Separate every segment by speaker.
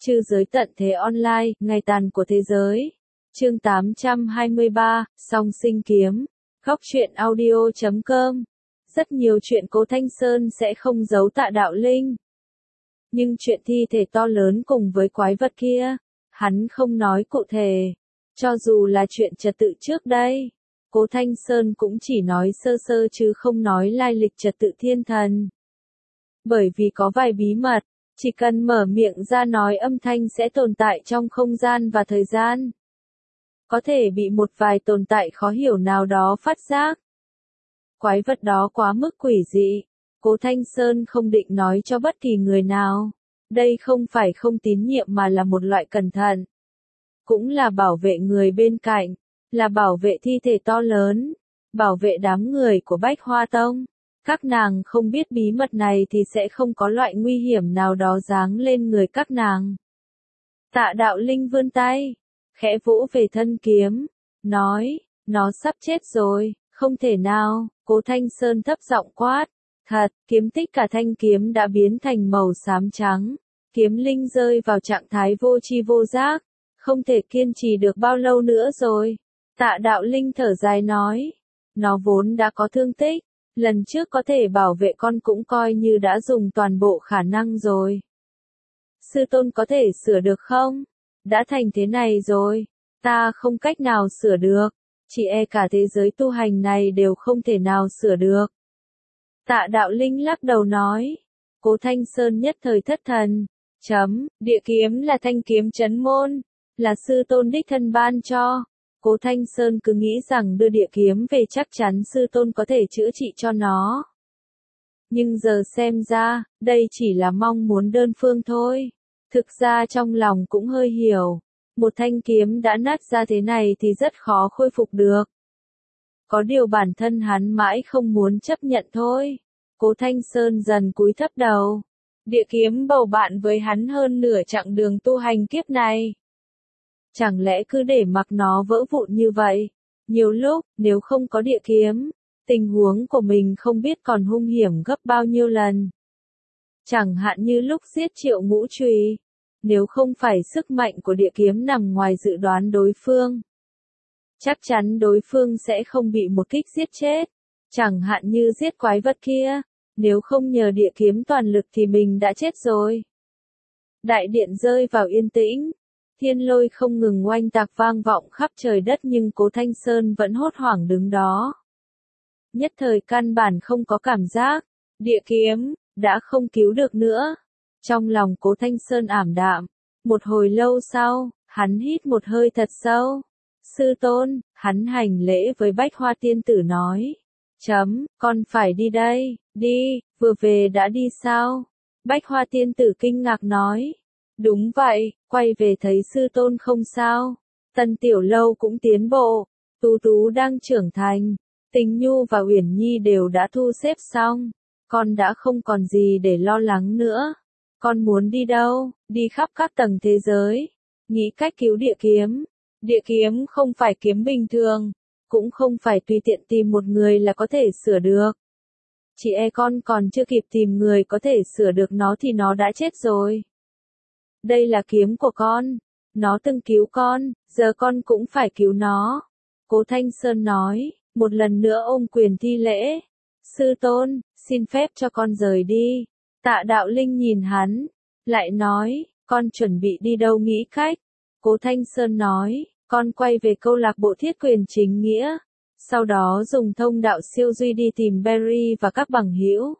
Speaker 1: Chư giới tận thế online, ngày tàn của thế giới. Chương 823, song sinh kiếm. Góc truyện audio.com. Rất nhiều chuyện Cố Thanh Sơn sẽ không giấu Tạ Đạo Linh. Nhưng chuyện thi thể to lớn cùng với quái vật kia, hắn không nói cụ thể. Cho dù là chuyện trật tự trước đây, Cố Thanh Sơn cũng chỉ nói sơ sơ chứ không nói lai lịch trật tự thiên thần. Bởi vì có vài bí mật, chỉ cần mở miệng ra nói âm thanh sẽ tồn tại trong không gian và thời gian. Có thể bị một vài tồn tại khó hiểu nào đó phát giác. Quái vật đó quá mức quỷ dị, Cố Thanh Sơn không định nói cho bất kỳ người nào. Đây không phải không tín nhiệm mà là một loại cẩn thận. Cũng là bảo vệ người bên cạnh, là bảo vệ thi thể to lớn, bảo vệ đám người của Bách Hoa Tông. Các nàng không biết bí mật này thì sẽ không có loại nguy hiểm nào đó giáng lên người các nàng. Tạ Đạo Linh vươn tay, khẽ vỗ về thân kiếm, nói, nó sắp chết rồi, không thể nào. Cố Thanh Sơn thấp giọng quát, thật, kiếm tích cả thanh kiếm đã biến thành màu xám trắng, kiếm linh rơi vào trạng thái vô tri vô giác, không thể kiên trì được bao lâu nữa rồi. Tạ Đạo Linh thở dài nói, nó vốn đã có thương tích, lần trước có thể bảo vệ con cũng coi như đã dùng toàn bộ khả năng rồi. Sư tôn có thể sửa được không? Đã thành thế này rồi, ta không cách nào sửa được, chỉ e cả thế giới tu hành này đều không thể nào sửa được. Tạ Đạo Linh lắc đầu nói, Cố Thanh Sơn nhất thời thất thần, địa kiếm là thanh kiếm trấn môn, là sư tôn đích thân ban cho. Cố Thanh Sơn cứ nghĩ rằng đưa địa kiếm về chắc chắn sư tôn có thể chữa trị cho nó. Nhưng giờ xem ra, đây chỉ là mong muốn đơn phương thôi. Thực ra trong lòng cũng hơi hiểu, một thanh kiếm đã nát ra thế này thì rất khó khôi phục được. Có điều bản thân hắn mãi không muốn chấp nhận thôi. Cố Thanh Sơn dần cúi thấp đầu. Địa kiếm bầu bạn với hắn hơn nửa chặng đường tu hành kiếp này. Chẳng lẽ cứ để mặc nó vỡ vụn như vậy? Nhiều lúc, nếu không có địa kiếm, tình huống của mình không biết còn hung hiểm gấp bao nhiêu lần. Chẳng hạn như lúc giết Triệu Ngũ Trùy, nếu không phải sức mạnh của địa kiếm nằm ngoài dự đoán đối phương, chắc chắn đối phương sẽ không bị một kích giết chết. Chẳng hạn như giết quái vật kia, nếu không nhờ địa kiếm toàn lực thì mình đã chết rồi. Đại điện rơi vào yên tĩnh. Thiên lôi không ngừng oanh tạc vang vọng khắp trời đất nhưng Cố Thanh Sơn vẫn hốt hoảng đứng đó. Nhất thời căn bản không có cảm giác, địa kiếm, đã không cứu được nữa. Trong lòng Cố Thanh Sơn ảm đạm, một hồi lâu sau, hắn hít một hơi thật sâu. Sư tôn, hắn hành lễ với Bách Hoa Tiên Tử nói. Con phải đi đây, đi, vừa về đã đi sao? Bách Hoa Tiên Tử kinh ngạc nói. Đúng vậy, quay về thấy sư tôn không sao. Tân Tiểu Lâu cũng tiến bộ, Tú Tú đang trưởng thành, Tình Nhu và Uyển Nhi đều đã thu xếp xong. Con đã không còn gì để lo lắng nữa. Con muốn đi đâu? Đi khắp các tầng thế giới. Nghĩ cách cứu địa kiếm. Địa kiếm không phải kiếm bình thường, cũng không phải tùy tiện tìm một người là có thể sửa được. Chỉ e con còn chưa kịp tìm người có thể sửa được nó thì nó đã chết rồi. Đây là kiếm của con, nó từng cứu con, giờ con cũng phải cứu nó. Cố Thanh Sơn nói, một lần nữa ôm quyền thi lễ. Sư tôn, xin phép cho con rời đi. Tạ Đạo Linh nhìn hắn, lại nói, con chuẩn bị đi đâu nghĩ cách. Cố Thanh Sơn nói, con quay về câu lạc bộ Thiết Quyền Chính Nghĩa. Sau đó dùng thông đạo siêu duy đi tìm Berry và các bằng hữu.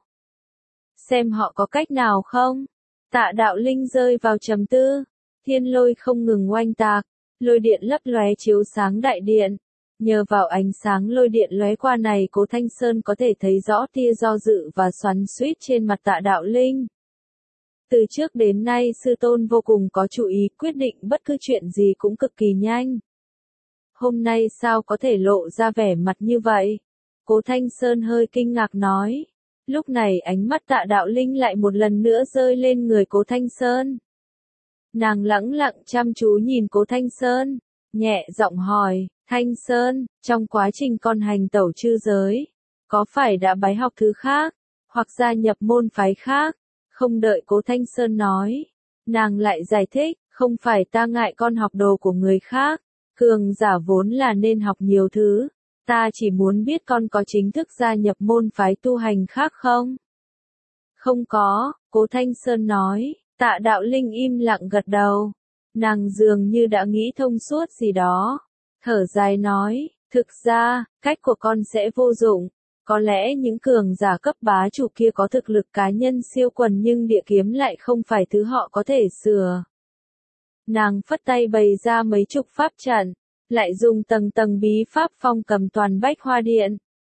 Speaker 1: Xem họ có cách nào không? Tạ Đạo Linh rơi vào trầm tư, thiên lôi không ngừng oanh tạc, lôi điện lấp lóe chiếu sáng đại điện. Nhờ vào ánh sáng lôi điện lóe qua này Cố Thanh Sơn có thể thấy rõ tia do dự và xoắn xuýt trên mặt Tạ Đạo Linh. Từ trước đến nay sư tôn vô cùng có chủ ý, quyết định bất cứ chuyện gì cũng cực kỳ nhanh. Hôm nay sao có thể lộ ra vẻ mặt như vậy? Cố Thanh Sơn hơi kinh ngạc nói. Lúc này ánh mắt Tạ Đạo Linh lại một lần nữa rơi lên người Cố Thanh Sơn. Nàng lẳng lặng chăm chú nhìn Cố Thanh Sơn, nhẹ giọng hỏi, Thanh Sơn, trong quá trình con hành tẩu chư giới, có phải đã bái học thứ khác, hoặc gia nhập môn phái khác? Không đợi Cố Thanh Sơn nói, Nàng lại giải thích, không phải ta ngại con học đồ của người khác, cường giả vốn là nên học nhiều thứ, ta chỉ muốn biết con có chính thức gia nhập môn phái tu hành khác không? Không có, Cố Thanh Sơn nói. Tạ Đạo Linh im lặng gật đầu. Nàng dường như đã nghĩ thông suốt gì đó. Thở dài nói, thực ra, cách của con sẽ vô dụng. Có lẽ những cường giả cấp bá chủ kia có thực lực cá nhân siêu quần nhưng địa kiếm lại không phải thứ họ có thể sửa. Nàng phất tay bày ra mấy chục pháp trận, lại dùng tầng tầng bí pháp phong cầm toàn Bách Hoa Điện.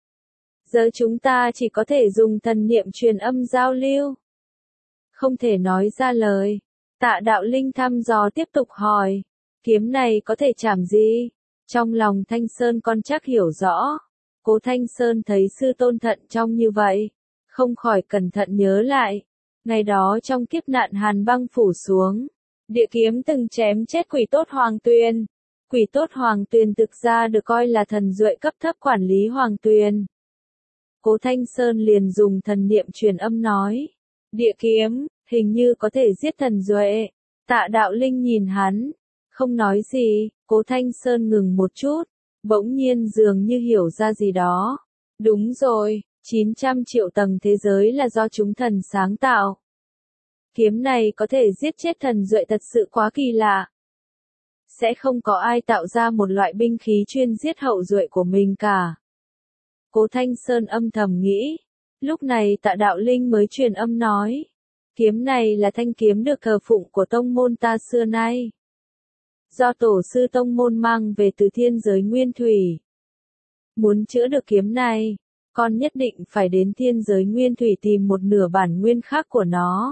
Speaker 1: Giờ chúng ta chỉ có thể dùng thần niệm truyền âm giao lưu. Không thể nói ra lời. Tạ Đạo Linh thăm dò tiếp tục hỏi. Kiếm này có thể chảm gì? Trong lòng Thanh Sơn con chắc hiểu rõ. Cố Thanh Sơn thấy sư tôn thận trong như vậy. Không khỏi cẩn thận nhớ lại. Ngày đó trong kiếp nạn hàn băng phủ xuống. Địa kiếm từng chém chết quỷ tốt Hoàng Tuyền. Quỷ tốt Hoàng Tuyền thực ra được coi là thần duệ cấp thấp quản lý Hoàng Tuyền. Cố Thanh Sơn liền dùng thần niệm truyền âm nói. Địa kiếm, hình như có thể giết thần duệ. Tạ Đạo Linh nhìn hắn. Không nói gì, Cố Thanh Sơn ngừng một chút. Bỗng nhiên dường như hiểu ra gì đó. Đúng rồi, 900 triệu tầng thế giới là do chúng thần sáng tạo. Kiếm này có thể giết chết thần duệ thật sự quá kỳ lạ. Sẽ không có ai tạo ra một loại binh khí chuyên giết hậu duệ của mình cả. Cố Thanh Sơn âm thầm nghĩ. Lúc này Tạ Đạo Linh mới truyền âm nói. Kiếm này là thanh kiếm được thờ phụng của tông môn ta xưa nay. Do tổ sư tông môn mang về từ thiên giới nguyên thủy. Muốn chữa được kiếm này, con nhất định phải đến thiên giới nguyên thủy tìm một nửa bản nguyên khác của nó.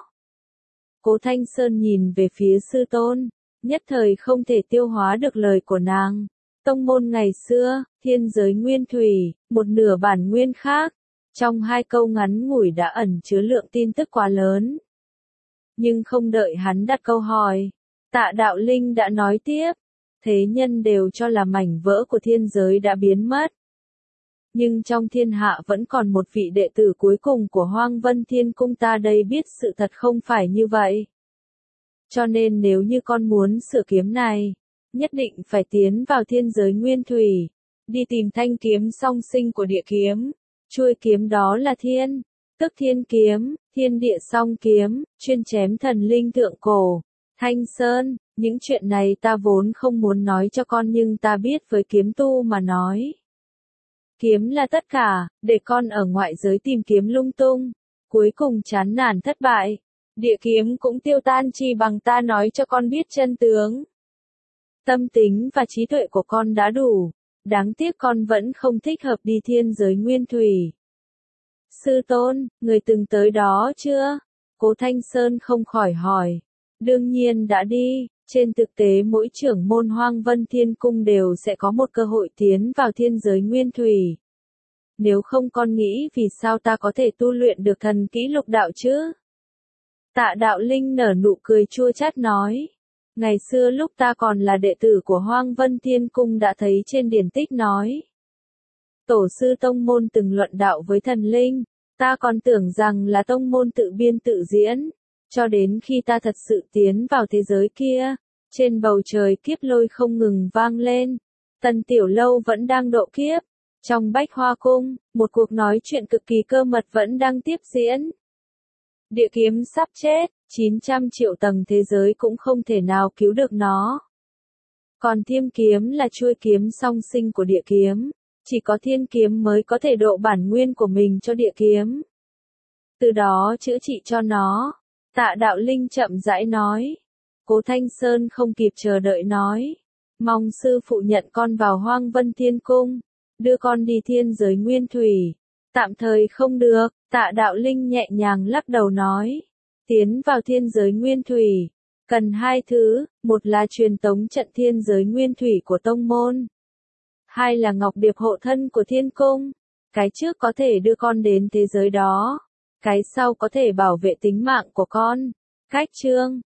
Speaker 1: Cố Thanh Sơn nhìn về phía sư tôn, nhất thời không thể tiêu hóa được lời của nàng. Tông môn ngày xưa, thiên giới nguyên thủy, một nửa bản nguyên khác. Trong hai câu ngắn ngủi đã ẩn chứa lượng tin tức quá lớn. Nhưng không đợi hắn đặt câu hỏi, Tạ Đạo Linh đã nói tiếp. Thế nhân đều cho là mảnh vỡ của thiên giới đã biến mất. Nhưng trong thiên hạ vẫn còn một vị đệ tử cuối cùng của Hoang Vân Thiên Cung, ta đây biết sự thật không phải như vậy. Cho nên nếu như con muốn sửa kiếm này, nhất định phải tiến vào thiên giới nguyên thủy, đi tìm thanh kiếm song sinh của địa kiếm. Chuôi kiếm đó là thiên, tức thiên kiếm, thiên địa song kiếm, chuyên chém thần linh thượng cổ. Thanh Sơn, những chuyện này ta vốn không muốn nói cho con nhưng ta biết với kiếm tu mà nói. Kiếm là tất cả, để con ở ngoại giới tìm kiếm lung tung, cuối cùng chán nản thất bại. Địa kiếm cũng tiêu tan chi bằng ta nói cho con biết chân tướng. Tâm tính và trí tuệ của con đã đủ, đáng tiếc con vẫn không thích hợp đi thiên giới nguyên thủy. Sư tôn, người từng tới đó chưa? Cố Thanh Sơn không khỏi hỏi. Đương nhiên đã đi, trên thực tế mỗi trưởng môn Hoang Vân Thiên Cung đều sẽ có một cơ hội tiến vào thiên giới nguyên thủy. Nếu không con nghĩ vì sao ta có thể tu luyện được thần kỹ lục đạo chứ? Tạ Đạo Linh nở nụ cười chua chát nói. Ngày xưa lúc ta còn là đệ tử của Hoang Vân Thiên Cung đã thấy trên điển tích nói. Tổ sư tông môn từng luận đạo với thần linh, ta còn tưởng rằng là tông môn tự biên tự diễn. Cho đến khi ta thật sự tiến vào thế giới kia, trên bầu trời kiếp lôi không ngừng vang lên. Tần Tiểu Lâu vẫn đang độ kiếp. Trong Bách Hoa Cung, một cuộc nói chuyện cực kỳ cơ mật vẫn đang tiếp diễn. Địa kiếm sắp chết, 900 triệu tầng thế giới cũng không thể nào cứu được nó. Còn Thiêm kiếm là chuôi kiếm song sinh của địa kiếm, chỉ có thiên kiếm mới có thể độ bản nguyên của mình cho địa kiếm. Từ đó chữa trị cho nó. Tạ Đạo Linh chậm rãi nói. Cố Thanh Sơn không kịp chờ đợi nói. Mong sư phụ nhận con vào Hoang Vân Thiên Cung, đưa con đi thiên giới nguyên thủy. Tạm thời không được, Tạ Đạo Linh nhẹ nhàng lắc đầu nói. Tiến vào thiên giới nguyên thủy, cần hai thứ, một là truyền tống trận thiên giới nguyên thủy của tông môn. Hai là ngọc điệp hộ thân của thiên cung. Cái trước có thể đưa con đến thế giới đó. Cái sau có thể bảo vệ tính mạng của con. Cách chương